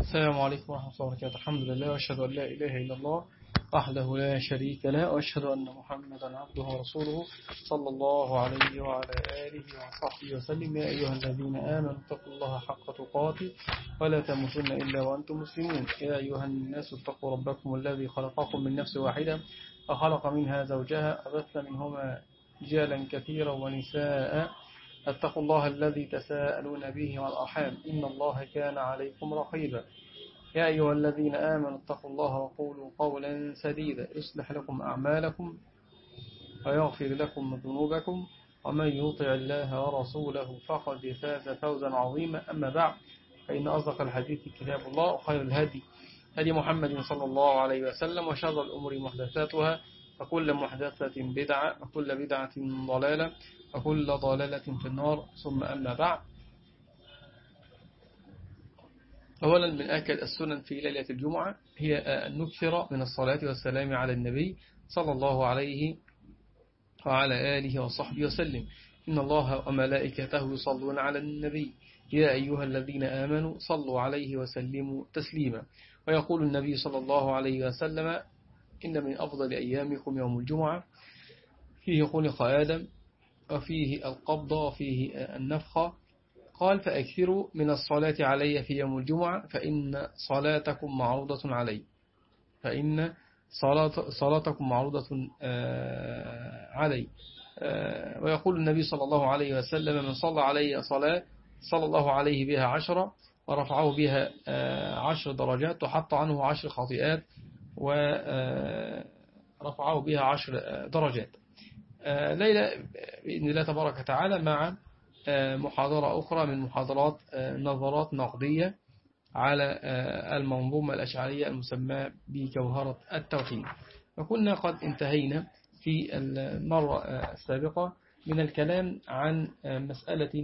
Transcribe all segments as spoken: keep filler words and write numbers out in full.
السلام عليكم ورحمة الله وبركاته. الحمد لله وأشهد أن لا إله إلا الله وحده لا شريك له، وأشهد أن محمدا عبده ورسوله صلى الله عليه وعلى آله وصحبه وسلم. يا أيها الذين آمنوا اتقوا الله حق تقاته ولا تموتن إلا وأنتم مسلمون. يا أيها الناس اتقوا ربكم الذي خلقكم من نفس واحدة وخلق منها زوجها وبث منهما رجالا كثيرا ونساء. اتقوا الله الذي تساءلون به والأرحام إن الله كان عليكم رقيبا. يا أيها الذين آمنوا اتقوا الله وقولوا قولا سديدا يصلح لكم أعمالكم ويغفر لكم ذنوبكم، ومن يطع الله ورسوله فقد فاز فوزا عظيما. أما بعد، فإن أصدق الحديث كتاب الله، وخير الهدي هدي محمد صلى الله عليه وسلم، وشر الأمور محدثاتها، وكل محدثة بدعة، وكل بدعة ضلالة، وكل ضلالة في النار. ثم أما بعد، أولا من أكد السنن في ليلة الجمعة هي أن نكثر من الصلاة والسلام على النبي صلى الله عليه وعلى آله وصحبه وسلم. إن الله وملائكته يصلون على النبي يا أيها الذين آمنوا صلوا عليه وسلموا تسليما. ويقول النبي صلى الله عليه وسلم: إن من أفضل أيامكم يوم الجمعة، فيه خلق آدم وفيه القبض وفيه النفخة. قال: فأكثروا من الصلاة علي في يوم الجمعة فإن صلاتكم معروضة علي فإن صلاة صلاتكم معروضة علي. ويقول النبي صلى الله عليه وسلم: من صلى علي صلاة صلى الله عليه بها عشرة ورفعه بها عشر درجات وحط عنه عشر خطيئات ورفعه بها عشر درجات. ليلة بإذن الله تبارك وتعالى مع محاضرة أخرى من محاضرات نظرات نقدية على المنظومة الأشعرية المسمى بجوهرة التوحيد. وكنا قد انتهينا في المرة السابقة من الكلام عن مسألة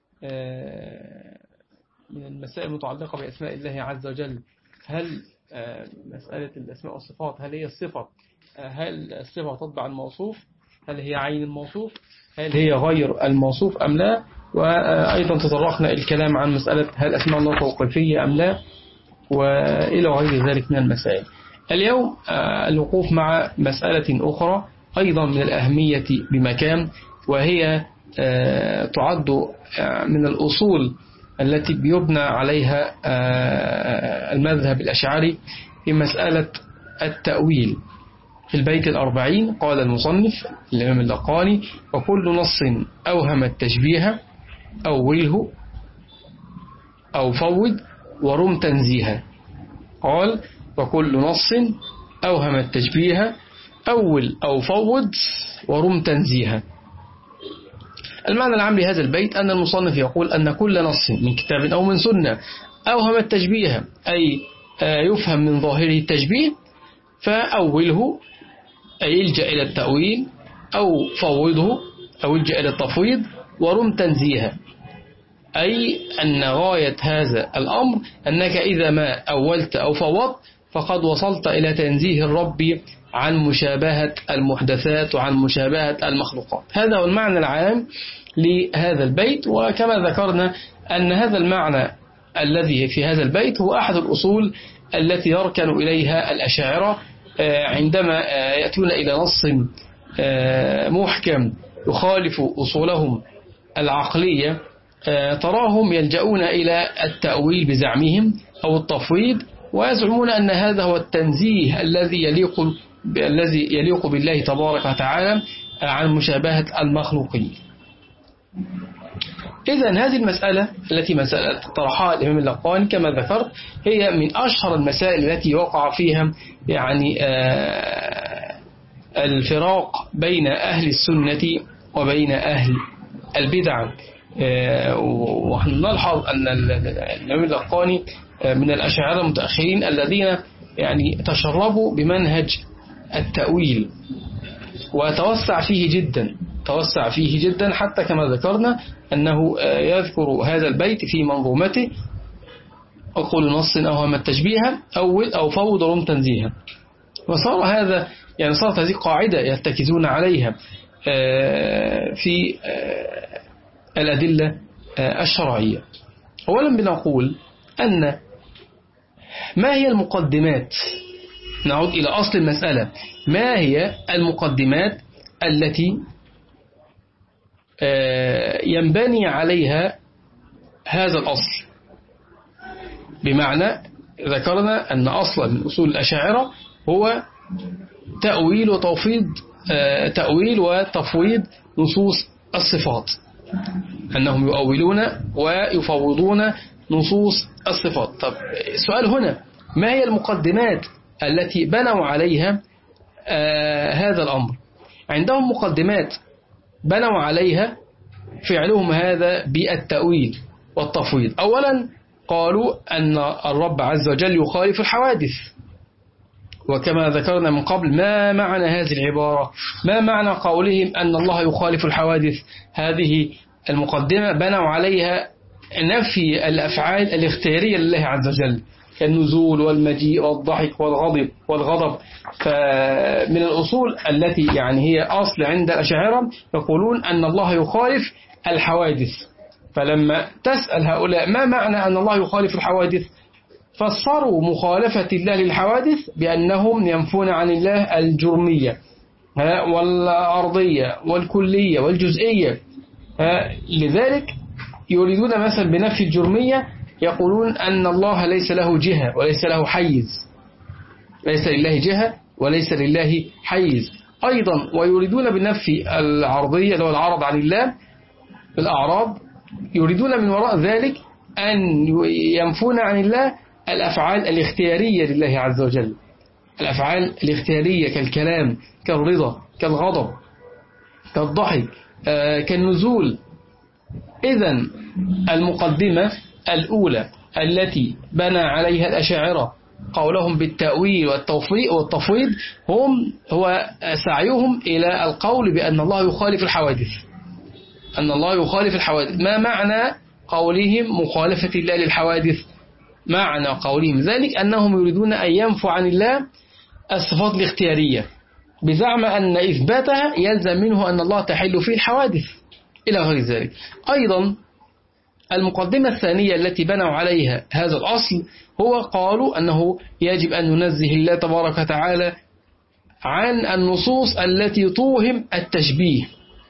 من المسائل المتعلقة بأسماء الله عز وجل. هل مسألة الأسماء والصفات، هل هي الصفة هل الصفة تتبع الموصوف؟ هل هي عين الموصوف؟ هل هي غير الموصوف أم لا؟ وأيضا تطرقنا الكلام عن مسألة هل أسماء الله توقيفية أم لا، وإلى غير ذلك من المسائل. اليوم الوقوف مع مسألة أخرى أيضا من الأهمية بمكان، وهي تعد من الأصول التي بيبنى عليها المذهب الأشعري في مسألة التأويل. في البيت الأربعين قال المصنف الإمام اللقاني: وكل نص أوهم التشبيه أوله أو فوض ورم تنزيها. قال: وكل نص أوهم التشبيه أول أو فوض ورم تنزيها. المعنى العام لهذا البيت أن المصنف يقول أن كل نص من كتاب أو من سنة أوهم التشبيه، أي يفهم من ظاهره التشبيه، فأوله أي يلجأ إلى التأويل، أو فوضه أو يلجأ إلى التفويض، ورم تنزيها، أي أن غاية هذا الأمر أنك إذا ما أولت أو فوضت فقد وصلت إلى تنزيه الرب عن مشابهة المحدثات وعن مشابهة المخلوقات. هذا هو المعنى العام لهذا البيت. وكما ذكرنا أن هذا المعنى الذي في هذا البيت هو أحد الأصول التي يركن إليها الأشاعرة عندما يأتون إلى نص محكم يخالف أصولهم العقلية، تراهم يلجؤون إلى التأويل بزعمهم أو التفويض، ويزعمون أن هذا هو التنزيه الذي يليق الذي يليق بالله تبارك وتعالى عن مشابهة المخلوقين. إذن هذه المسألة التي مسألة طرحها الإمام اللقاني كما ذكرت هي من أشهر المسائل التي وقع فيها يعني الفراق بين أهل السنة وبين أهل البدع. ونحن نلحظ أن الإمام اللقاني من الأشاعرة المتأخرين الذين يعني تشربوا بمنهج التأويل وتوسع فيه جدا توسع فيه جدا حتى كما ذكرنا أنه يذكر هذا البيت في منظومته: وكل نص أوهم التشبيه أول أو فوض ورم تنزيها. وصار هذا يعني صارت هذه قاعدة يرتكزون عليها في الأدلة الشرعية. أولا بنقول أن ما هي المقدمات؟ نعود إلى أصل المسألة. ما هي المقدمات التي ينبني عليها هذا الأصل؟ بمعنى ذكرنا أن أصلا من أصول الأشاعرة هو تأويل وتوفيض تأويل وتفويض نصوص الصفات، أنهم يؤولون ويفوضون نصوص الصفات. طب السؤال هنا، ما هي المقدمات التي بنوا عليها آه هذا الأمر؟ عندهم مقدمات بنوا عليها فعلهم هذا بالتأويل والتفويض. أولا قالوا أن الرب عز وجل يخالف الحوادث، وكما ذكرنا من قبل ما معنى هذه العبارة، ما معنى قولهم أن الله يخالف الحوادث؟ هذه المقدمة بنوا عليها نفي الأفعال الاختيارية لله عز وجل، كالنزول والمجيء والضحك والغضب والغضب. فمن الأصول التي يعني هي أصل عند الأشاعرة يقولون أن الله يخالف الحوادث. فلما تسأل هؤلاء ما معنى أن الله يخالف الحوادث، فسروا مخالفة الله للحوادث بأنهم ينفون عن الله الجرمية والأرضية والكلية والجزئية. لذلك يريدون مثلا بنفي الجرمية يقولون أن الله ليس له جهة وليس له حيز، ليس لله جهة وليس لله حيز. أيضا ويريدون بنفي العرضية اللي هو العرض عن الله الأعراض، يريدون من وراء ذلك أن ينفون عن الله الأفعال الاختيارية لله عز وجل، الأفعال الاختيارية كالكلام كالرضا كالغضب كالضحك كالنزول. إذن المقدمة الأولى التي بنى عليها الأشاعرة قولهم بالتأويل والتفويض هم هو سعيهم إلى القول بأن الله يخالف الحوادث، أن الله يخالف الحوادث. ما معنى قولهم مخالفة الله للحوادث؟ معنى قولهم ذلك أنهم يريدون أن ينفوا عن الله الصفات الاختيارية بزعم أن إثباتها يلزم منه أن الله تحل فيه الحوادث إلى غير ذلك. أيضا المقدمة الثانية التي بنوا عليها هذا الأصل هو قالوا أنه يجب أن ننزه الله تبارك وتعالى عن النصوص التي توهم التشبيه.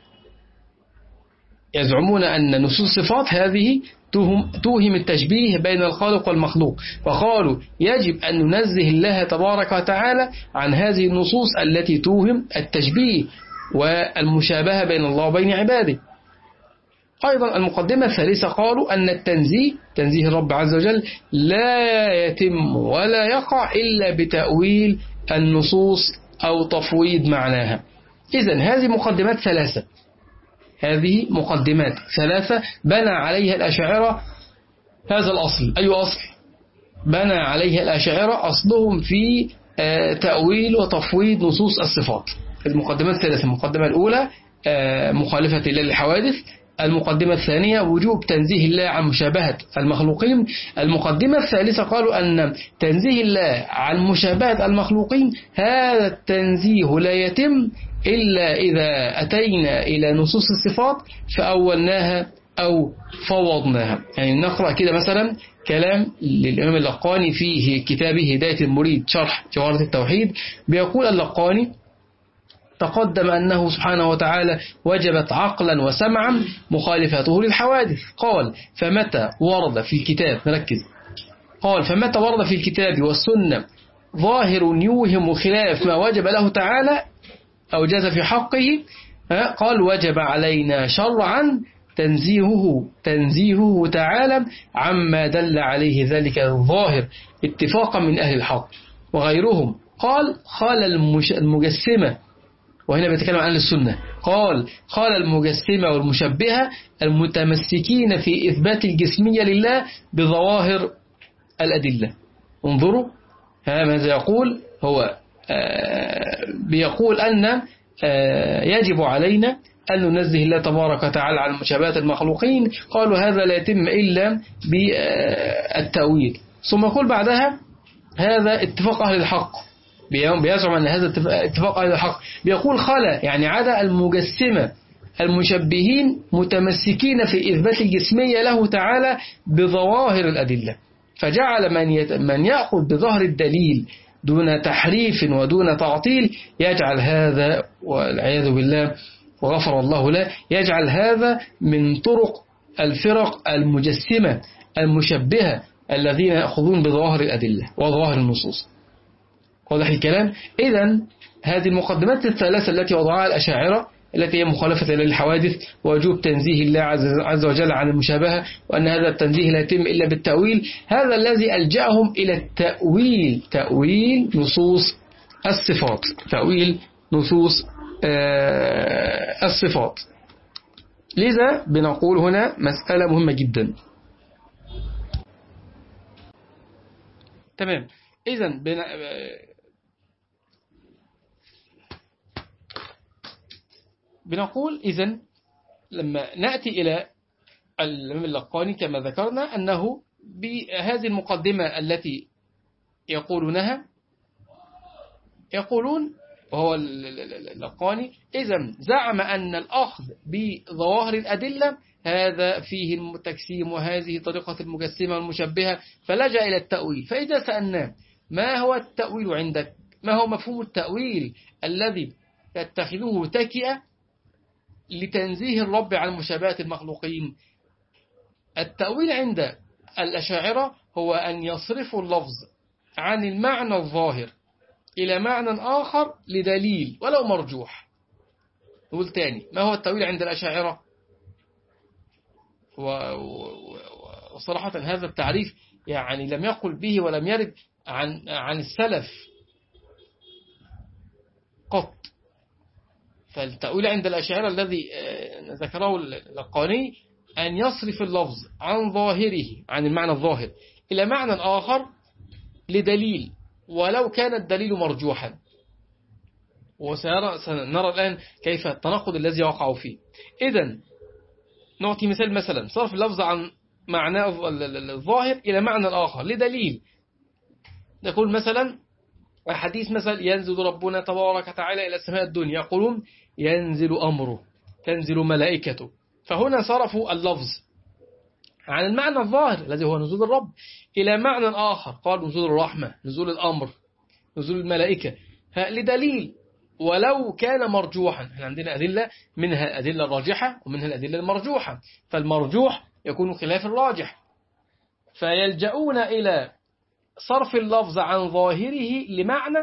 يزعمون أن نصوص الصفات هذه توهم, توهم التشبيه بين الخالق والمخلوق، فقالوا يجب أن ننزه الله تبارك وتعالى عن هذه النصوص التي توهم التشبيه والمشابهة بين الله وبين عباده. أيضا المقدمة الثالثة قالوا أن التنزيه تنزيه الرب عز وجل لا يتم ولا يقع إلا بتأويل النصوص أو تفويض معناها. إذن هذه مقدمات ثلاثة، هذه مقدمات ثلاثة بنى عليها الأشاعرة هذا الأصل. أي أصل بنى عليها الأشاعرة؟ أصلهم في تأويل وتفويض نصوص الصفات. المقدمات الثلاثة، المقدمة الأولى مخالفة الله للحوادث، المقدمة الثانية وجوب تنزيه الله عن مشابهة المخلوقين، المقدمة الثالثة قالوا أن تنزيه الله عن مشابهة المخلوقين هذا التنزيه لا يتم إلا إذا أتينا إلى نصوص الصفات فأولناها أو فوضناها. يعني نقرأ كده مثلا كلام للإمام اللقاني في كتابه هداية المريد شرح جوهرة التوحيد، بيقول اللقاني تقدم أنه سبحانه وتعالى وجبت عقلا وسمعا مخالفته للحوادث. قال فمتى ورد في الكتاب، نركز، قال فمتى ورد في الكتاب والسنة ظاهر يوهم خلاف ما وجب له تعالى أو جاز في حقه، قال وجب علينا شرعا تنزيهه تنزيهه تعالى عما دل عليه ذلك الظاهر اتفاقا من أهل الحق وغيرهم. قال قال المجسمة، وهنا بيتكلم عن السنة، قال قال المجسمة والمشبهة المتمسكين في إثبات الجسمية لله بظواهر الأدلة. انظروا ماذا يقول، هو بيقول أن يجب علينا أن ننزه الله تبارك وتعالى عن مشابهة المخلوقين، قالوا هذا لا يتم إلا بالتأويل. ثم يقول بعدها هذا اتفاق أهل الحق، بيزعم أن هذا اتفاق أهل الحق، بيقول خلا يعني عدا المجسمة المشبهين متمسكين في إثبات الجسمية له تعالى بظواهر الأدلة. فجعل من يت... من يأخذ بظهر الدليل دون تحريف ودون تعطيل يجعل هذا والعياذ بالله وغفر الله له يجعل هذا من طرق الفرق المجسمة المشبهة الذين يأخذون بظواهر الأدلة وظواهر النصوص. واضح الكلام؟ إذن هذه المقدمات الثلاثة التي وضعها الأشاعرة التي هي مخالفة للحوادث ووجوب تنزيه الله عز وجل عن المشابهة وأن هذا التنزيه لا يتم إلا بالتأويل، هذا الذي ألجأهم إلى التأويل، تأويل نصوص الصفات، تأويل نصوص آه الصفات. لذا بنقول هنا مسألة مهمة جدا. تمام. إذن بنا بنقول إذن لما نأتي إلى الإمام اللقاني كما ذكرنا أنه بهذه المقدمة التي يقولونها يقولون وهو اللقاني إذن زعم أن الأخذ بظواهر الأدلة هذا فيه التجسيم وهذه طريقة المجسمة والمشبهة، فلجأ إلى التأويل. فإذا سألناه ما هو التأويل عندك؟ ما هو مفهوم التأويل الذي يتخذوه تكئة لتنزيه الرب عن مشابهة المخلوقين؟ التأويل عند الأشاعرة هو أن يصرفوا اللفظ عن المعنى الظاهر إلى معنى آخر لدليل ولو مرجوح. نقول تاني، ما هو التأويل عند الأشاعرة؟ وصراحة هذا التعريف يعني لم يقل به ولم يرد عن عن السلف قط. فالتأويل عند الأشاعرة الذي ذكره اللقاني أن يصرف اللفظ عن ظاهره عن المعنى الظاهر إلى معنى آخر لدليل ولو كان الدليل مرجوحا. وسنرى الآن كيف التناقض الذي يقع فيه. إذن نعطي مثال، مثلا صرف اللفظ عن معنى الظاهر إلى معنى آخر لدليل. نقول مثلا حديث مثلا ينزل ربنا تبارك وتعالى إلى السماء الدنيا، يقولون ينزل أمره، تنزل ملائكته. فهنا صرفوا اللفظ عن المعنى الظاهر الذي هو نزول الرب إلى معنى آخر، قال نزول الرحمة، نزول الأمر، نزول الملائكة، لدليل ولو كان مرجوحا. احنا عندنا أدلة، منها الأدلة الراجحة ومنها الأدلة المرجوحة، فالمرجوح يكون خلاف الراجح، فيلجؤون إلى صرف اللفظ عن ظاهره لمعنى،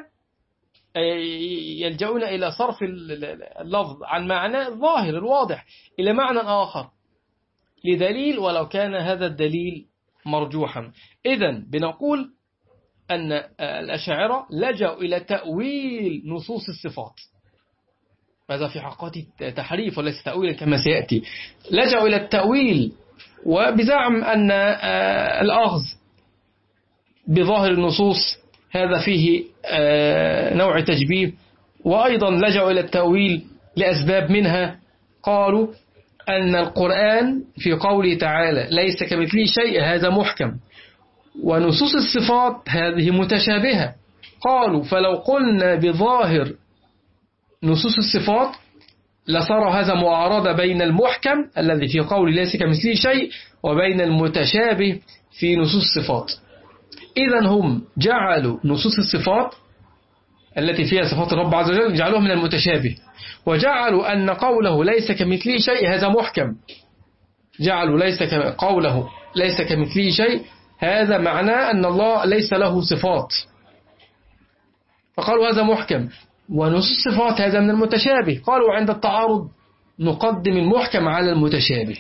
يلجؤون إلى صرف اللفظ عن معنى الظاهر الواضح إلى معنى آخر لدليل ولو كان هذا الدليل مرجوحا. إذن بنقول أن الأشاعرة لجأوا إلى تأويل نصوص الصفات، هذا في حقيقة تحريف وليس تأويل كما سيأتي. لجأوا إلى التأويل وبزعم أن الأخذ بظاهر النصوص هذا فيه نوع تشبيه، وأيضا لجأوا إلى التأويل لأسباب، منها قالوا أن القرآن في قوله تعالى ليس كمثله شيء هذا محكم، ونصوص الصفات هذه متشابهة. قالوا فلو قلنا بظاهر نصوص الصفات لصار هذا معارضة بين المحكم الذي في قول ليس كمثله شيء وبين المتشابه في نصوص الصفات. إذن هم جعلوا نصوص الصفات التي فيها صفات الرب عز وجل جعلوها من المتشابه، وجعلوا أن قوله ليس كمثله شيء هذا محكم، جعلوا ليس قوله ليس كمثله شيء هذا معناه أن الله ليس له صفات، فقالوا هذا محكم، ونصوص الصفات هذا من المتشابه. قالوا عند التعارض نقدم المحكم على المتشابه.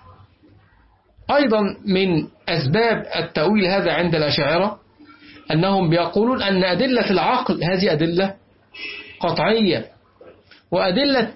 أيضا من أسباب التأويل هذا عند الأشاعرة أنهم بيقولون أن أدلة العقل هذه أدلة قطعية، وأدلة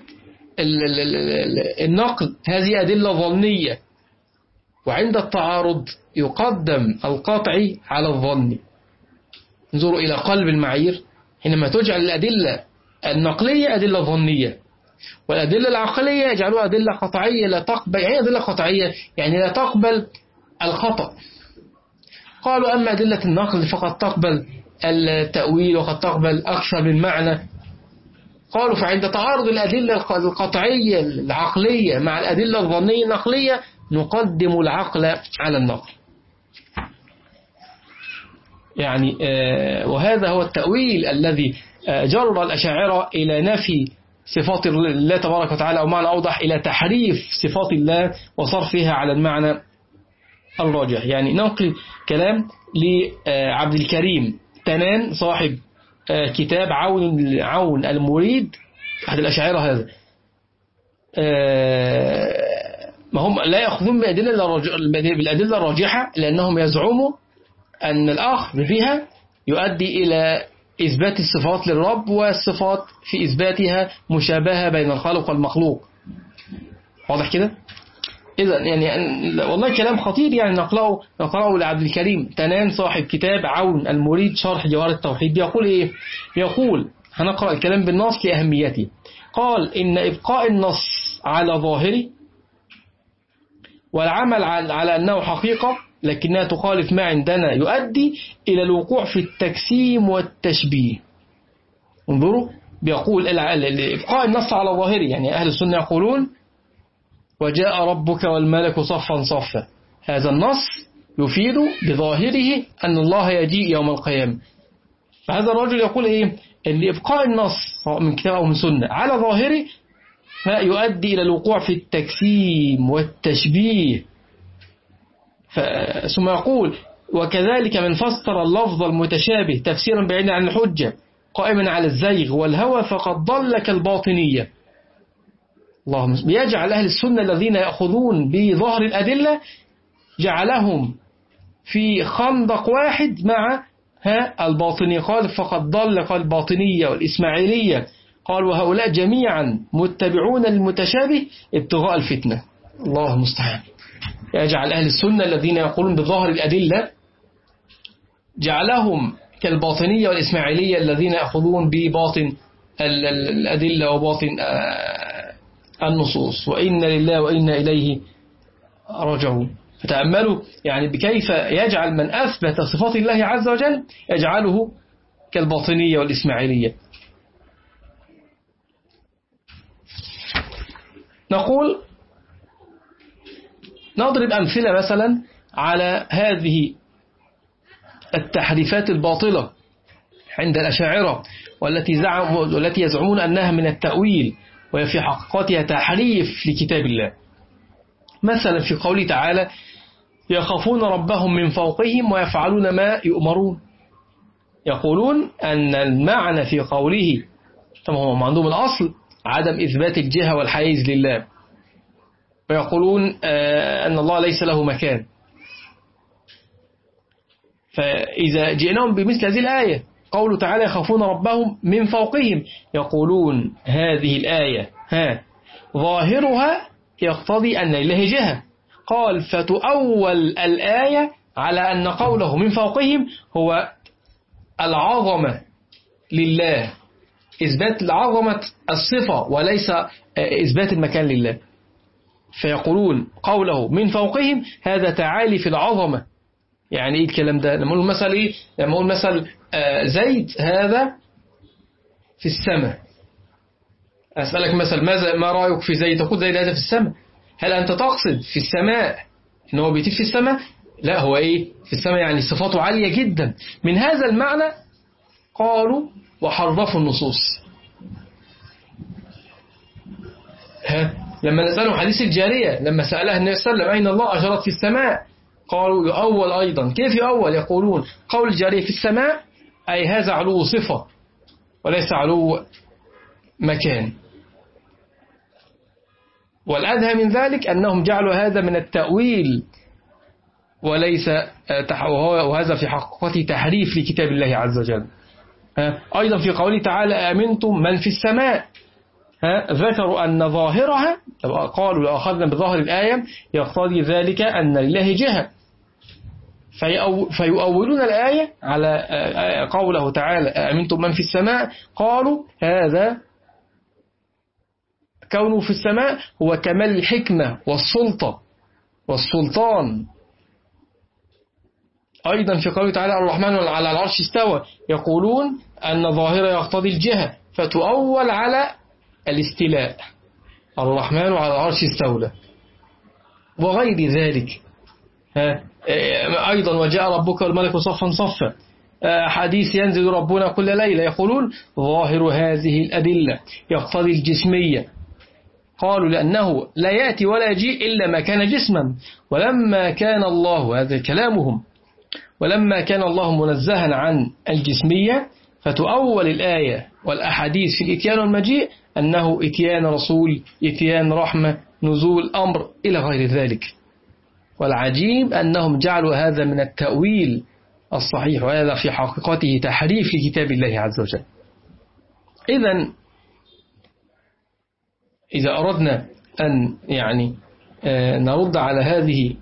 النقل هذه أدلة ظنية، وعند التعارض يقدم القطعي على الظني. انظروا إلى قلب المعايير، حينما تجعل الأدلة النقلية أدلة ظنية والأدلة العقلية يجعلوها أدلة قطعية لا تقبل. يعني أدلة قطعية يعني لا تقبل الخطأ. قالوا أما أدلة النقل فقد تقبل التأويل وقد تقبل أكثر من معنى. قالوا فعند تعارض الأدلة القطعية العقلية مع الأدلة الظنية النقلية نقدم العقل على النقل. يعني وهذا هو التأويل الذي جر الأشاعرة إلى نفي صفات الله تبارك وتعالى، أو معنى أوضح إلى تحريف صفات الله وصرفها على المعنى الراجح. يعني ننقل كلام لعبد الكريم تنان صاحب كتاب عون عون المريد أحد الأشاعرة هذا، ما هم لا يأخذون بالأدلة الراجحة لأنهم يزعموا أن الأخذ بها يؤدي إلى إثبات الصفات للرب، والصفات في إثباتها مشابهة بين الخالق والمخلوق. واضح كده؟ إذا يعني والله كلام خطير يعني نقرأه نقرأه لعبد الكريم تنان صاحب كتاب عون المريد شرح جوهر التوحيد. يقول إيه؟ يقول هنقرأ الكلام بالنص لأهميته. قال إن إبقاء النص على ظاهره والعمل على أنه حقيقة لكنها تخالف ما عندنا يؤدي إلى الوقوع في التجسيم والتشبيه. انظروا، بيقول إبقاء النص على ظاهره، يعني أهل السنة يقولون وجاء ربك والملك صفا صفا، هذا النص يفيد بظاهره أن الله يجيء يوم القيامة. فهذا الرجل يقول إيه؟ أن إبقاء النص سواء من كتاب أو من سنة على ظاهره فيؤدي إلى الوقوع في التجسيم والتشبيه. ثم يقول وكذلك من فسر اللفظ المتشابه تفسيرا بعيدا عن الحجة قائما على الزيغ والهوى فقد ضل كالباطنية. اللهم بيجعل أهل السنة الذين يأخذون بظهر الأدلة جعلهم في خندق واحد مع ها الباطنية. قال فقد ضل كالباطنية والإسماعيلية. قال وهؤلاء جميعا متبعون المتشابه ابتغاء الفتنة. الله المستعان. يجعل أهل السنة الذين يقولون بظاهر الأدلة جعلهم كالباطنية والإسماعيلية الذين يأخذون بباطن الأدلة وباطن النصوص. وإن لله وإنا إليه راجعون. فتأملوا يعني بكيف يجعل من أثبت صفات الله عز وجل يجعله كالباطنية والإسماعيلية. نقول نضرب أمثلة مثلا على هذه التحريفات الباطلة عند الأشاعرة والتي زعم والتي يزعمون أنها من التأويل وهي في حقيقتها تحريف لكتاب الله. مثلا في قوله تعالى يخافون ربهم من فوقهم ويفعلون ما يؤمرون. يقولون أن المعنى في قوله طبعا هم عندهم الأصل عدم إثبات الجهة والحيز لله، ويقولون أن الله ليس له مكان. فإذا جئناهم بمثل هذه الآية قوله تعالى يخافون ربهم من فوقهم يقولون هذه الآية ها ظاهرها يقتضي أن لله جهة. قال فتؤول الآية على أن قوله من فوقهم هو العظمة لله، إثبات العظمة الصفة وليس إثبات المكان لله. فيقولون قوله من فوقهم هذا تعالي في العظمة. يعني إيه الكلام ده؟ لما نقول مثلا إيه؟ لما نقول مثلا زيد هذا في السماء، أسألك مثلا ماذا ما رأيك في زيد؟ تقول زيد هذا في السماء. هل أنت تقصد في السماء إن هو بيطير في السماء؟ لا، هو إيه في السماء يعني صفاته عالية جدا. من هذا المعنى قالوا وحرفوا النصوص. ها لما نسألهم حديث الجارية لما سألها النبي صلى الله عليه وسلم أين الله أشارت في السماء، قالوا يؤول أيضا. كيف يؤول؟ يقولون قول الجارية في السماء أي هذا علو صفة وليس علو مكان. والأدهى من ذلك أنهم جعلوا هذا من التأويل وليس وهذا في حقيقته تحريف لكتاب الله عز وجل. أيضا في قوله تعالى أمنتم من في السماء، ذكروا أن ظاهرها قالوا لو أخذنا بظاهر الآية يقتضي ذلك أن لله جهة، فيؤولون الآية على قوله تعالى أمنتم من في السماء. قالوا هذا كونه في السماء هو كمال الحكمة والسلطة والسلطان. أيضا في قوله تعالى الرحمن على العرش استوى، يقولون أن ظاهرة يقتضي الجهة فتؤول على الاستيلاء، الرحمن على العرش استولى وغير ذلك. أيضا وجاء ربك والملك صفا صفا، حديث ينزل ربنا كل ليلة، يقولون ظاهر هذه الأدلة يقتضي الجسمية. قالوا لأنه لا يأتي ولا يجيء إلا ما كان جسما، ولما كان الله، هذا كلامهم، ولما كان الله منزها عن الجسمية فتؤول الآية والأحاديث في الإتيان والمجيء أنه إتيان رسول، إتيان رحمة، نزول أمر إلى غير ذلك. والعجيب أنهم جعلوا هذا من التأويل الصحيح، وهذا في حقيقته تحريف لكتاب الله عز وجل. إذن إذا أردنا أن يعني نرد على هذه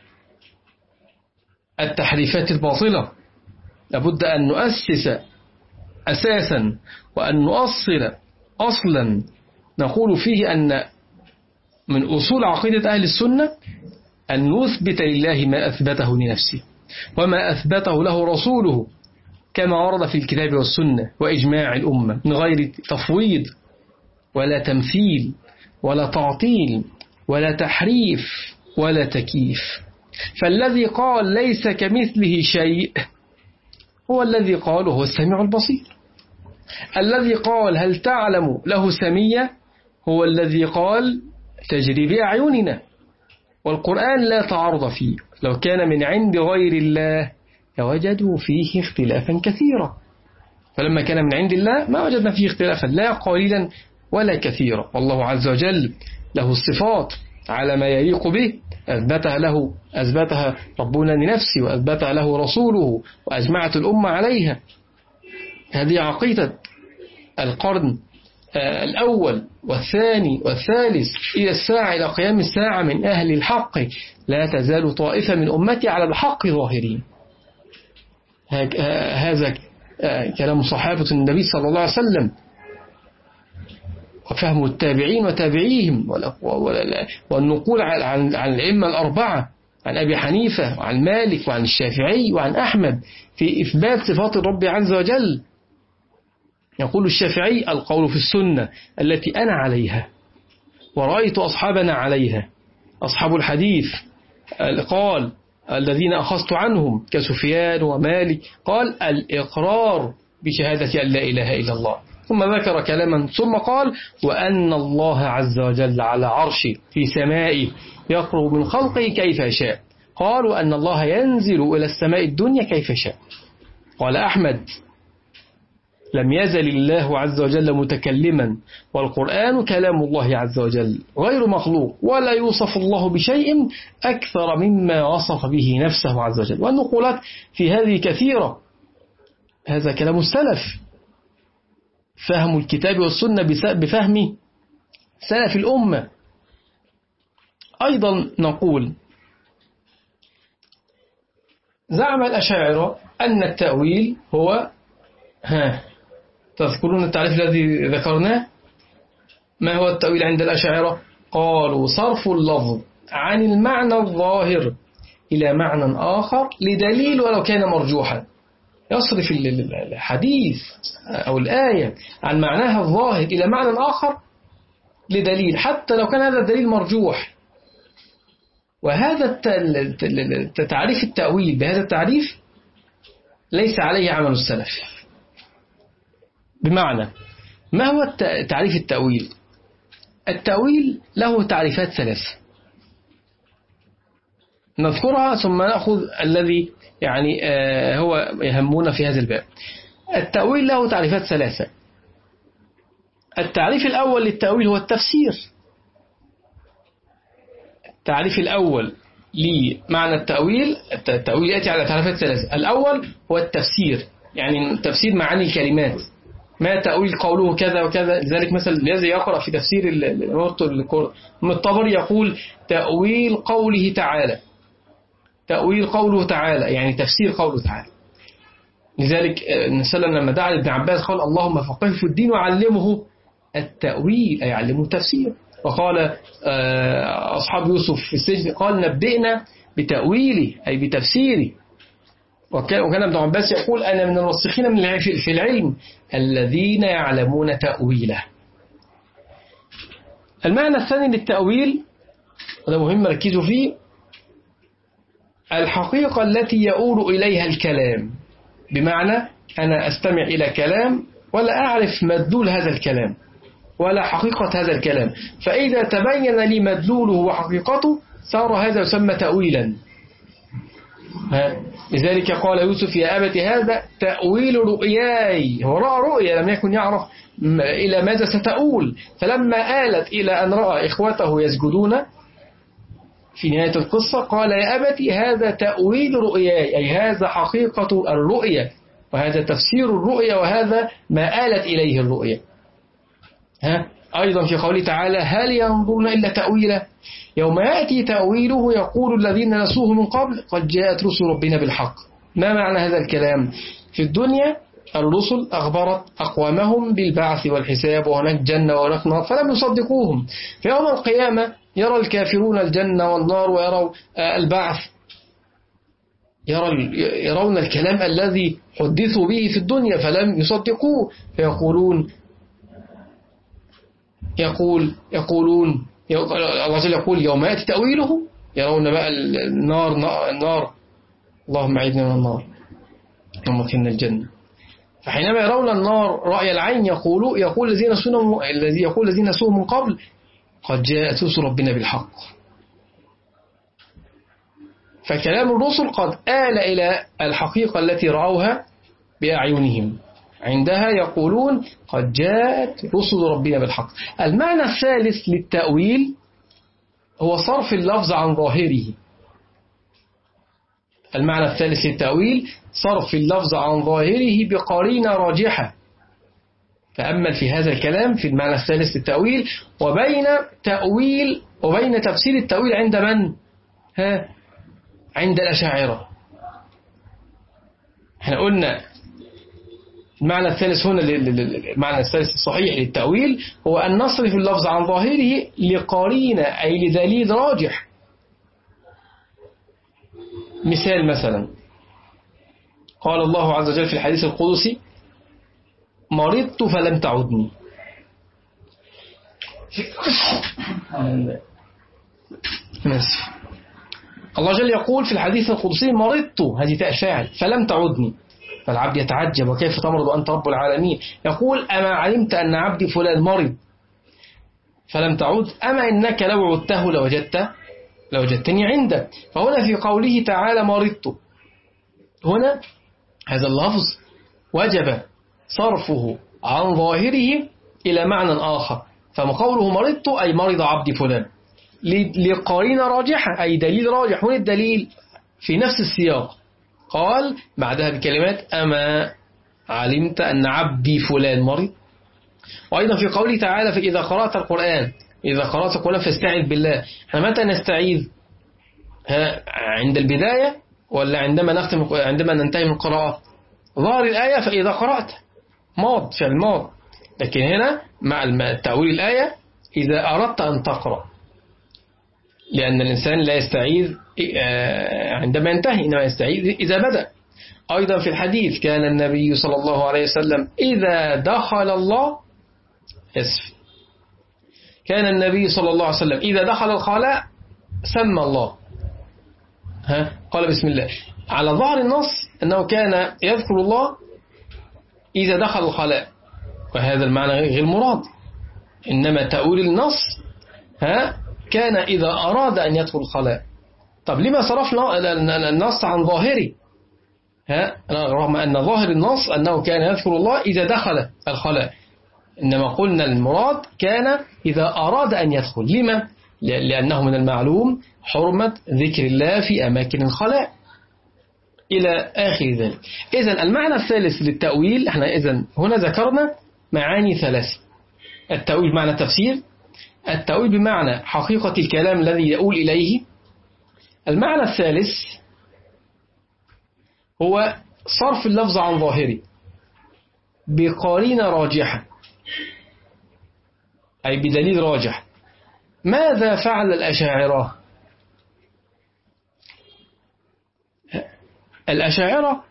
التحريفات الباطلة لابد أن نؤسس أساسا وأن نؤصل أصلا نقول فيه أن من أصول عقيدة أهل السنة أن نثبت لله ما أثبته لنفسه وما أثبته له رسوله كما ورد في الكتاب والسنة وإجماع الأمة، من غير تفويض ولا تمثيل ولا تعطيل ولا تحريف ولا تكييف. فالذي قال ليس كمثله شيء هو الذي قال هو السميع البصير. الذي قال هل تعلم له سمية هو الذي قال تجري بأعيننا. والقرآن لا تعارض فيه، لو كان من عند غير الله لوجدوا فيه اختلافا كثيرا، فلما كان من عند الله ما وجدنا فيه اختلافا لا قليلا ولا كثيرا. والله عز وجل له الصفات على ما يليق به، أثبتها له أثبتها ربنا لنفسه وأثبتها له رسوله وأجمعت الأمة عليها. هذه عقيدة القرن الأول والثاني والثالث إلى الساعة، إلى قيام الساعة، من أهل الحق لا تزال طائفة من أمتي على الحق ظاهرين. هذا كلام صحابة النبي صلى الله عليه وسلم وفهم التابعين وتابعيهم، والنقول عن الأئمة الأربعة، عن أبي حنيفة وعن مالك وعن الشافعي وعن أحمد في إثبات صفات الرب عز وجل. يقول الشافعي القول في السنة التي أنا عليها ورأيت أصحابنا عليها. أصحاب الحديث قال الذين أخذت عنهم كسفيان ومالك قال الإقرار بشهادة أن لا إله إلا الله، ثم ذكر كلاما ثم قال وأن الله عز وجل على عرشه في سمائه يقرب من خلقه كيف يشاء. قالوا أن الله ينزل إلى السماء الدنيا كيف شاء. قال أحمد لم يزل الله عز وجل متكلما، والقرآن كلام الله عز وجل غير مخلوق، ولا يوصف الله بشيء أكثر مما وصف به نفسه عز وجل. والنقولات في هذه كثيرة. هذا كلام السلف، فهم الكتاب والسنة بفهم سلف الأمة. أيضا نقول زعم الأشاعرة أن التأويل هو ها تذكرون التعريف الذي ذكرناه؟ ما هو التأويل عند الأشاعرة؟ قالوا صرف اللفظ عن المعنى الظاهر إلى معنى آخر لدليل ولو كان مرجوحا. يصرف الحديث أو الآية عن معناها الظاهر إلى معنى آخر لدليل حتى لو كان هذا الدليل مرجوح. وهذا تعريف التأويل بهذا التعريف ليس عليه عمل السلف. بمعنى ما هو تعريف التأويل؟ التأويل له تعريفات ثلاثة نذكرها ثم نأخذ الذي يعني هو يهمنا في هذا الباب. التأويل له تعريفات ثلاثة. التعريف الأول للتأويل هو التفسير. التعريف الأول لمعنى التأويل، التأويل يأتي على تعريفات ثلاثة. الأول هو التفسير، يعني تفسير معاني الكلمات. ما تأويل قوله كذا وكذا. لذلك مثلا الذي يقرأ في تفسير الطبري يقول تأويل قوله تعالى، تأويل قوله تعالى يعني تفسير قوله تعالى. لذلك النبي لما دعا ابن عباس قال اللهم فقهه في الدين وعلمه التأويل، أي علمه التفسير. وقال أصحاب يوسف في السجن قال نبئنا بتأويله أي بتفسيره. وكان ابن عباس يقول أنا من الراسخين في العلم الذين يعلمون تأويله. المعنى الثاني للتأويل وده مهم ركزوا فيه، الحقيقة التي يؤول إليها الكلام، بمعنى أنا أستمع إلى كلام ولا أعرف مدلول هذا الكلام ولا حقيقة هذا الكلام، فإذا تبين لي مدلوله وحقيقته صار هذا يسمى تأويلا. لذلك قال يوسف يا أبت هذا تأويل رؤياي، هو رأى رؤيا لم يكن يعرف إلى ماذا ستؤول، فلما آلت إلى أن رأى إخوته يسجدون في نهاية القصة قال يا أبت هذا تأويل رؤياي، أي هذا حقيقة الرؤيا وهذا تفسير الرؤيا وهذا ما آلت إليه الرؤيا. ها؟ أيضا في قوله تعالى هل ينظرون إلا تأويله يوم يأتي تأويله يقول الذين نسوه من قبل قد جاءت رسل ربنا بالحق. ما معنى هذا الكلام؟ في الدنيا الرسل أخبرت أقوامهم بالبعث والحساب وهناك جنة وهناك نار فلم يصدقوهم، في يوم القيامة يرى الكافرون الجنة والنار ويروا البعث، يرون الكلام الذي حدثوا به في الدنيا فلم يصدقوه، فيقولون يقول يقولون الله عز وجل يقول يوم يأتي تأويله يرون بقى النار النار اللهم أعذنا من النار اللهم كنا الجنة، فحينما يرون النار رأي العين يقولوا يقول الذين سنوا الذي يقول الذين سووا من قبل قد جاءت رسل ربنا بالحق. فكلام الرسل قد آل إلى الحقيقة التي رأوها بأعينهم، عندها يقولون قد جاءت رسل ربنا بالحق. المعنى الثالث للتأويل هو صرف اللفظ عن ظاهره. المعنى الثالث للتأويل صرف اللفظ عن ظاهره بقرينة راجحة. تأمل في هذا الكلام في المعنى الثالث للتأويل وبين تأويل وبين تفسير التأويل عند من؟ ها؟ عند الأشاعرة. احنا قلنا المعنى الثالث هنا المعنى الثالث الصحيح للتأويل هو أن نصرف اللفظ عن ظاهره لقرينة أي لدليل راجح. مثال مثلا قال الله عز وجل في الحديث القدسي مرضت فلم تعدني. الله جل يقول في الحديث القدسي مرضت هذه تاء فاعل فلم تعدني، فالعبد يتعجب وكيف تمرض وأنت رب العالمين، يقول أما علمت أن عبدي فلان مرض فلم تعد، أما إنك لو عدته لوجدت لوجدتني عندك. فهنا في قوله تعالى مرضت هنا هذا اللفظ وجب صرفه عن ظاهره إلى معنى آخر، فقوله مرضت أي مرض عبدي فلان لقرينة راجحة أي دليل راجح. هنا الدليل في نفس السياق قال بعدها بكلمات أما علمت أن عبدي فلان مرض. وأيضا في قوله تعالى فإذا قرأت القرآن إذا قرأت القرآن فاستعذ بالله. احنا متى نستعيذ؟ عند البداية ولا عندما نختم عندما ننتهي من القراءة؟ ظهر الآية فإذا قرأت ماض فعل ماض، لكن هنا مع تأويل الآية إذا أردت أن تقرأ، لأن الإنسان لا يستعيذ عندما ينتهي إنما يستعيذ إذا بدأ. أيضا في الحديث كان النبي صلى الله عليه وسلم إذا دخل الله اسف كان النبي صلى الله عليه وسلم إذا دخل الخلاء سمى الله ها قال بسم الله. على ظهر النص أنه كان يذكر الله إذا دخل الخلاء، وهذا المعنى غير مراد، إنما تأويل النص ها كان إذا أراد أن يدخل الخلاء. طب لما صرفنا النص عن ظاهري؟ ها رغم أن ظاهر النص أنه كان يذكر الله إذا دخل الخلاء، إنما قلنا المراد كان إذا أراد أن يدخل. لما؟ لأنه من المعلوم حرمة ذكر الله في أماكن الخلاء إلى آخر ذلك. إذن المعنى الثالث للتأويل احنا إذن هنا ذكرنا معاني ثلاثة: التأويل بمعنى التفسير، التأويل بمعنى حقيقة الكلام الذي يؤول إليه، المعنى الثالث هو صرف اللفظ عن ظاهره بقرينة راجحة أي بدليل راجح. ماذا فعل الأشاعرة؟ الأشاعرة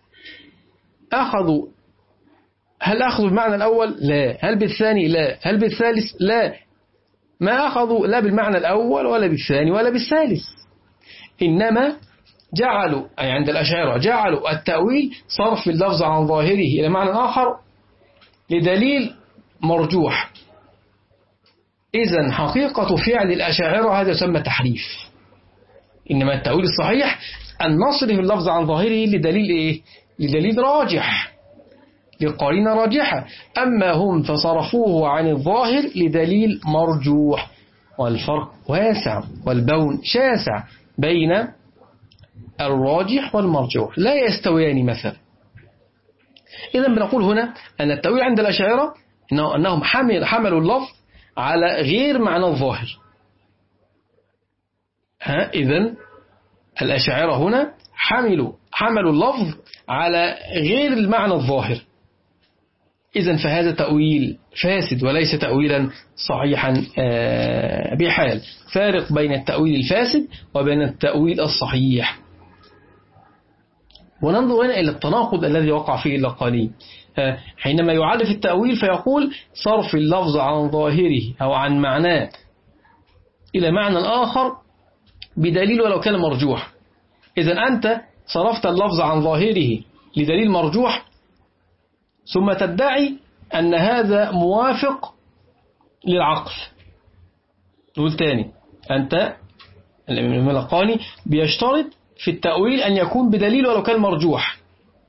أخذوا هل أخذوا بالمعنى الأول؟ لا. هل بالثاني؟ لا. هل بالثالث؟ لا. ما أخذوا لا بالمعنى الأول ولا بالثاني ولا بالثالث، إنما جعلوا أي عند الأشاعرة جعلوا التأويل صرف اللفظ عن ظاهره إلى معنى آخر لدليل مرجوح. إذن حقيقة فعل الأشاعرة هذا يسمى تحريف. إنما التأويل الصحيح أن نصرف اللفظ عن ظاهره لدليل إيه؟ لدليل راجح، لقرينة راجحة. أما هم فصرفوه عن الظاهر لدليل مرجوح، والفرق واسع والبون شاسع بين الراجح والمرجوح، لا يستويان مثلا. إذن بنقول هنا أن التأويل عند الأشاعرة أنهم حمل حملوا اللفظ على غير معنى الظاهر. ها إذن الأشاعرة هنا حملوا حملوا اللفظ على غير المعنى الظاهر. إذن فهذا تأويل فاسد وليس تأويلا صحيحا بحال. فارق بين التأويل الفاسد وبين التأويل الصحيح. وننظر هنا إلى التناقض الذي وقع فيه اللقاني حينما يعرف التأويل فيقول صرف اللفظ عن ظاهره أو عن معناه إلى معنى آخر بدليل ولو كان مرجوح. إذن أنت صرفت اللفظ عن ظاهره لدليل مرجوح ثم تدعي أن هذا موافق للعقل. نقول تاني، أنت اللقاني بيشترط في التأويل أن يكون بدليل ولو كان مرجوح،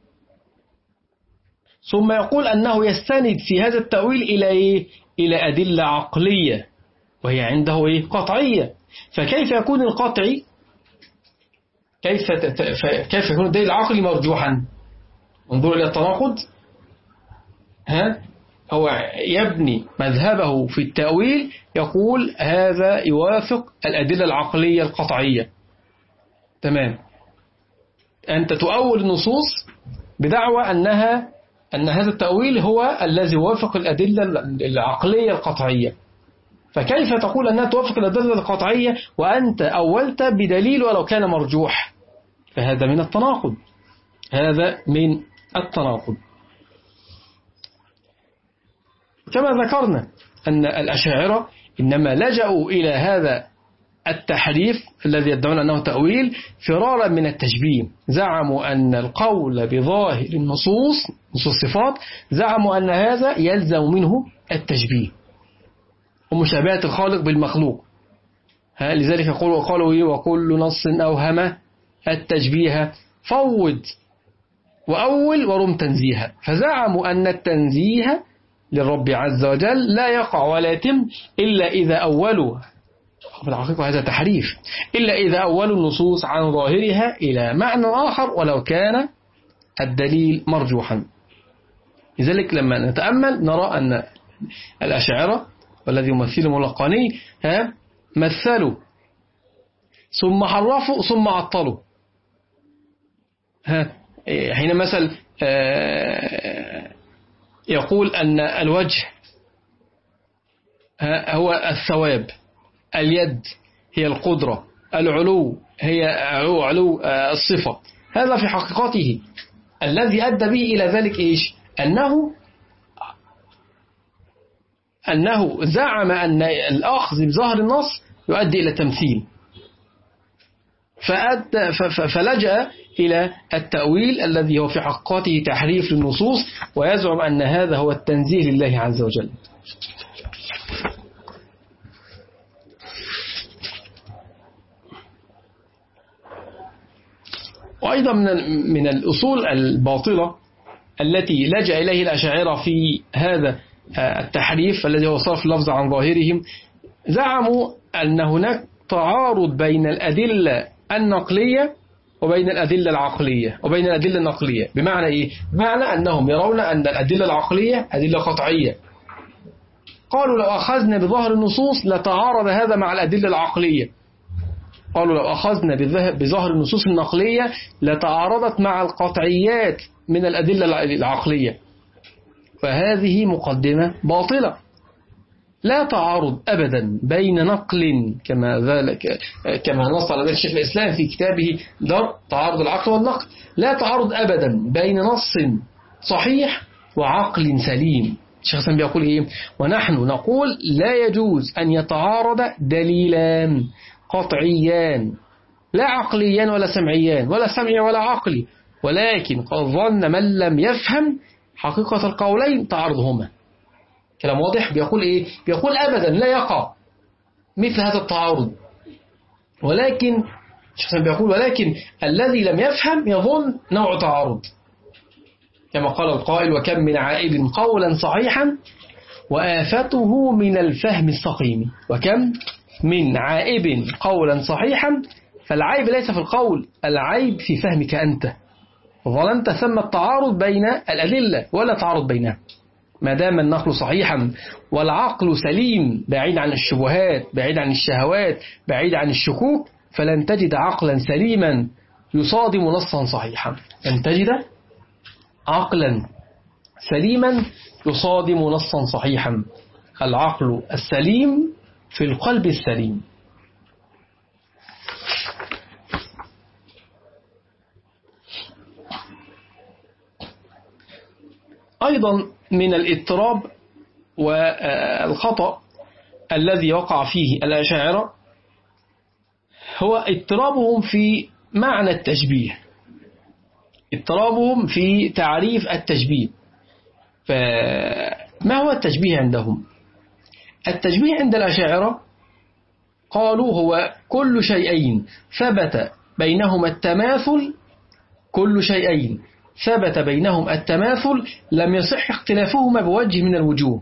ثم يقول أنه يستند في هذا التأويل إلى إيه؟ إلى أدلة عقلية وهي عنده إيه؟ قطعية. فكيف يكون القطعي كيف كيف يكون الدليل العقلي مرجوحا؟ انظروا إلى التناقض. ها هو يبني مذهبه في التأويل يقول هذا يوافق الأدلة العقلية القطعية. تمام. أنت تؤول النصوص بدعوى أنها أن هذا التأويل هو الذي يوافق الأدلة العقلية القطعية. فكيف تقول أنها توافق الأدلة القطعية وأنت أولت بدليل ولو كان مرجوح؟ فهذا من التناقض. هذا من التناقض. كما ذكرنا أن الأشاعرة إنما لجأوا إلى هذا التحريف الذي يدعون أنه تأويل فرارا من التشبيه. زعموا أن القول بظاهر النصوص نصوص الصفات زعموا أن هذا يلزم منه التشبيه ومشابهة الخالق بالمخلوق. لذلك يقولوا وقالوا وكل نص أوهم التشبيه فوض وأول ورم تنزيها. فزعموا أن التنزيه للرب عز وجل لا يقع ولا يتم إلا إذا أولوا، في الحقيقة هذا تحريف، إلا إذا أولوا النصوص عن ظاهرها إلى معنى آخر ولو كان الدليل مرجوحا. لذلك لما نتأمل نرى أن الأشاعرة والذي يمثلهم اللقاني ها مثلوا ثم حرفوا ثم عطلوا. ها حين مثل يقول أن الوجه هو الثواب، اليد هي القدرة، العلو هي علو, علو الصفة. هذا في حقيقته الذي أدى به إلى ذلك إيش؟ أنه أنه زعم أن الأخذ بظاهر النص يؤدي إلى تمثيل، فأدى فلجأ إلى التأويل الذي هو في حقيقته تحريف للنصوص، ويزعم أن هذا هو التنزيه لله عز وجل. وأيضا من من الأصول الباطلة التي لجأ إليه الأشاعرة في هذا التحريف الذي هو صرف اللفظ عن ظاهرهم، زعموا أن هناك تعارض بين الأدلة النقلية وبين الأدلة العقلية وبين الأدلة النقلية. بمعنى إيه؟ بمعنى أنهم يرون أن الأدلة العقلية أدلة قطعية. قالوا لو أخذنا بظاهر النصوص لتعارض هذا مع الأدلة العقلية. قالوا لو أخذنا بظاهر النصوص النقلية لتعارضت مع القطعيات من الأدلة العقلية. فهذه مقدمة باطلة. لا تعارض أبدا بين نقل كما ذلك كما نص على ذلك الشيخ الإسلام في كتابه درء تعارض العقل والنقل. لا تعارض أبدا بين نص صحيح وعقل سليم. الشيخ الإسلام بيقول إيه؟ ونحن نقول لا يجوز أن يتعارض دليلان قطعيان لا عقليان ولا سمعيان ولا سمعي ولا عقلي، ولكن قد ظن من لم يفهم حقيقة القولين تعارضهما. كلام واضح. بيقول إيه؟ بيقول أبدا لا يقع مثل هذا التعارض، ولكن شخصا بيقول ولكن الذي لم يفهم يظن نوع تعارض، كما قال القائل: وكم من عائب قولا صحيحا وآفته من الفهم السقيم. وكم من عائب قولا صحيحا، فالعيب ليس في القول، العيب في فهمك أنت. ظلمت ثم التعارض بين الأدلة ولا تعارض بينها. ما دام النقل صحيحا والعقل سليم بعيد عن الشبهات، بعيد عن الشهوات، بعيد عن الشكوك، فلن تجد عقلا سليما يصادم نصا صحيحا. لن تجد عقلا سليما يصادم نصا صحيحا. العقل السليم في القلب السليم. أيضا من الاضطراب والخطأ الذي وقع فيه الأشاعرة هو اضطرابهم في معنى التشبيه، اضطرابهم في تعريف التشبيه. فما هو التشبيه عندهم؟ التشبيه عند الأشاعرة قالوا هو كل شيئين ثبت بينهما التماثل، كل شيئين ثبت بينهم التماثل لم يصح اختلافهما بوجه من الوجوه.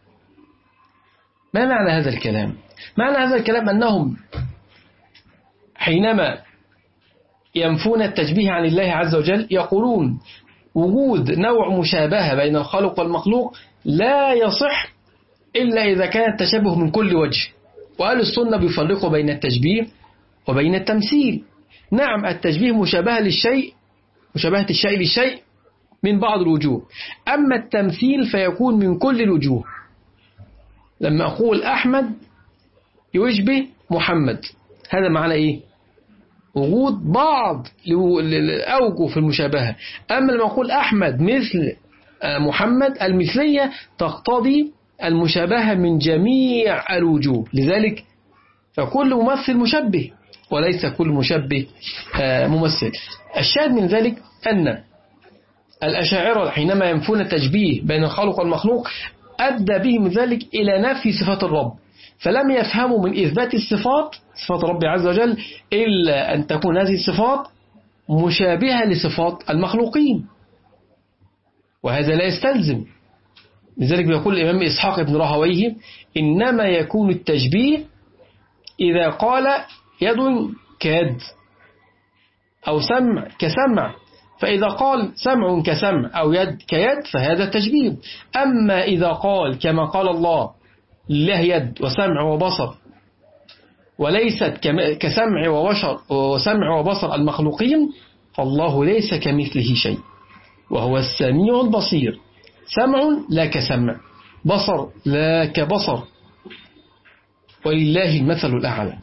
ما معنى هذا الكلام؟ معنى هذا الكلام أنهم حينما ينفون التشبيه عن الله عز وجل يقولون وجود نوع مشابهة بين الخالق والمخلوق لا يصح إلا إذا كان التشبه من كل وجه. وأهل السنة بيفرقوا بين التشبيه وبين التمثيل. نعم، التشبيه مشابهة للشيء، مشابهة الشيء للشيء من بعض الوجوه، أما التمثيل فيكون من كل الوجوه. لما أقول أحمد يشبه محمد، هذا معنى إيه؟ وجود بعض الأوجه في المشابهة. أما لما أقول أحمد مثل محمد، المثلية تقتضي المشابهة من جميع الوجوه. لذلك فكل ممثل مشبه وليس كل مشبه ممثل. الشاهد من ذلك أن الأشاعرة حينما ينفون التشبيه بين الخالق والمخلوق أدى بهم ذلك إلى نفي صفات الرب، فلم يفهموا من إثبات الصفات، صفات الرب عز وجل، إلا أن تكون هذه الصفات مشابهة لصفات المخلوقين، وهذا لا يستلزم. لذلك بيقول الإمام إسحاق بن راهويه إنما يكون التشبيه إذا قال يد كيد أو سمع كسمع، فإذا قال سمع كسمع أو يد كيد فهذا التشبيه. أما إذا قال كما قال الله له يد وسمع وبصر وليست كسمع وبشر وسمع وبصر المخلوقين، فالله ليس كمثله شيء وهو السميع البصير. سمع لا كسمع، بصر لا كبصر، ولله المثل الأعلى.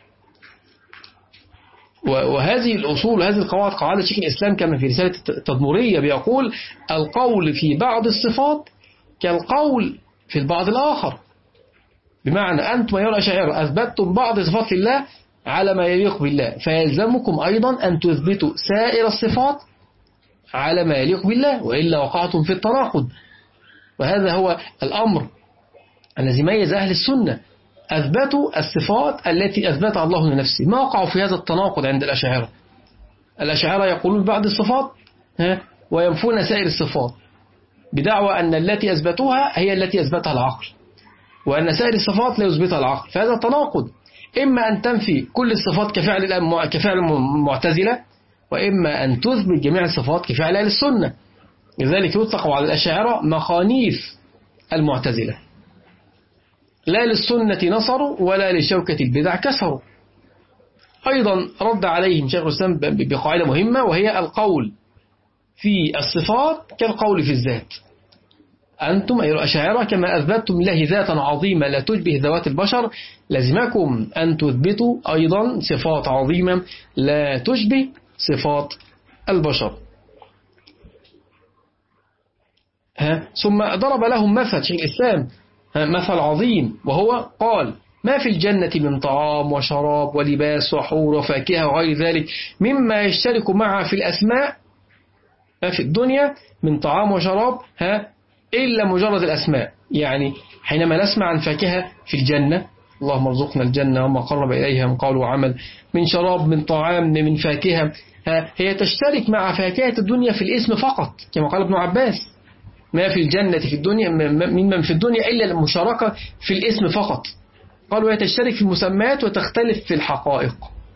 وهذه الأصول هذه القواعد قواعد شيخ الإسلام كما في رسالة التدمرية بيقول القول في بعض الصفات كالقول في البعض الآخر. بمعنى أنتم أيها الأشاعرة أثبتتم بعض صفات الله على ما يليق بالله، فيلزمكم أيضا أن تثبتوا سائر الصفات على ما يليق بالله، وإلا وقعتم في التناقض. وهذا هو الأمر الذي ميز أهل السنة، أثبتوا الصفات التي أثبتها الله لنفسه، ما وقعوا في هذا التناقض عند الأشاعرة. الأشاعرة يقولون بعض الصفات وينفون سائر الصفات بدعوى أن التي أثبتوها هي التي أثبتها العقل، وأن سائر الصفات لا يثبتها العقل. فهذا تناقض، إما أن تنفي كل الصفات كفعل كفعل المعتزلة، وإما أن تثبت جميع الصفات كفعل أهل السنة. لذلك يطلق على الأشاعرة مخانيف المعتزلة، لا للسنة نصروا ولا لشوكة البدع كسروا. أيضا رد عليهم شيخ الإسلام بقاعدة مهمة، وهي القول في الصفات كالقول في الذات. أنتم أيها الأشاعرة كما أثبتتم الله ذاتا عظيمة لا تشبه ذوات البشر، لازمكم أن تثبتوا أيضا صفات عظيمة لا تشبه صفات البشر. ها ثم ضرب لهم مثل شيخ الإسلام، مثل عظيم، وهو قال ما في الجنة من طعام وشراب ولباس وحور وفاكهة وغير ذلك مما يشترك معها في الأسماء، ما في الدنيا من طعام وشراب ها إلا مجرد الأسماء. يعني حينما نسمع عن فاكهة في الجنة، اللهم ارزقنا الجنة وما قرب إليها من قول وعمل، من شراب من طعام من فاكهة، ها هي تشترك مع فاكهة الدنيا في الاسم فقط، كما قال ابن عباس ما في الجنة في الدنيا ممن في الدنيا إلا المشاركة في الاسم فقط. قالوا هي تشترك في المسميات وتختلف في الحقائق،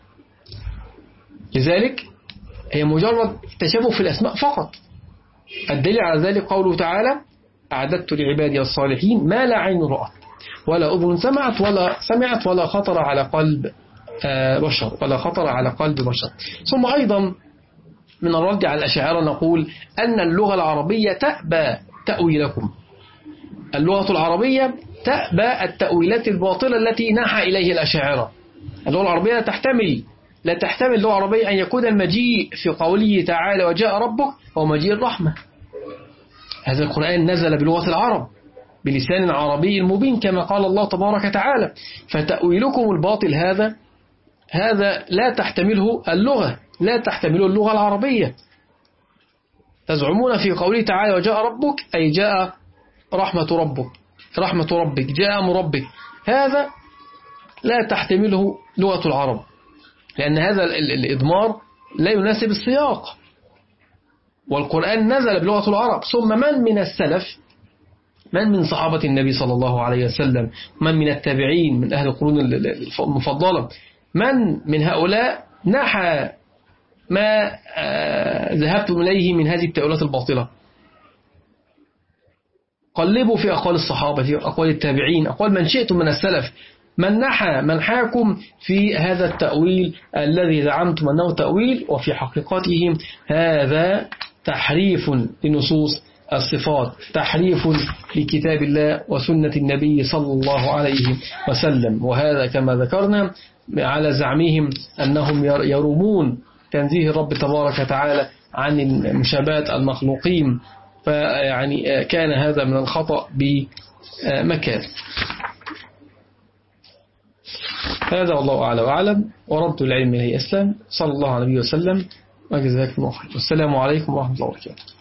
لذلك هي مجرد تشابه في الأسماء فقط. الدليل على ذلك قوله تعالى أعددت لعبادي الصالحين ما لا عين رأت ولا أذن سمعت ولا سمعت ولا خطر على قلب بشر ولا خطر على قلب بشر. ثم أيضا من الرد على الأشاعرة نقول أن اللغة العربية تأبى تأويلكم. اللغة العربية تأبى التأويلات الباطلة التي نحى إليه الأشاعرة. اللغة العربية لا تحتمل لا تحتمل اللغة العربية أن يكون المجيء في قوله تعالى وجاء ربك هو مجيء الرحمة. هذا القرآن نزل بلغة العرب بلسان عربي مبين كما قال الله تبارك وتعالى. فتأويلكم الباطل هذا هذا لا تحتمله اللغة لا تحتمله اللغة العربية. تزعمون في قوله تعالى وجاء ربك أي جاء رحمة ربك رحمة ربك جاء أمر ربك، هذا لا تحتمله لغة العرب، لأن هذا الإضمار لا يناسب السياق، والقرآن نزل بلغة العرب. ثم من من السلف من من صحابة النبي صلى الله عليه وسلم، من من التابعين من أهل القرون المفضلة، من من هؤلاء نحى ما ذهبتم إليه من هذه التأويلات الباطلة. قلبوا في أقوال الصحابة، في أقوال التابعين، أقوال من شئتم من السلف، من نحى من حاكم في هذا التأويل الذي زعمتم أنه تأويل، وفي حقيقته هذا تحريف لنصوص الصفات، تحريف لكتاب الله وسنة النبي صلى الله عليه وسلم. وهذا كما ذكرنا على زعمهم أنهم يرومون تنزيه الرب تبارك وتعالى عن مشابهة المخلوقين، فيعني كان هذا من الخطأ بمكان. هذا والله أعلى وأعلم، ورد العلم إليه إسلام. صلى الله عليه وسلم وجزاكم الله خير، والسلام عليكم ورحمة الله وبركاته.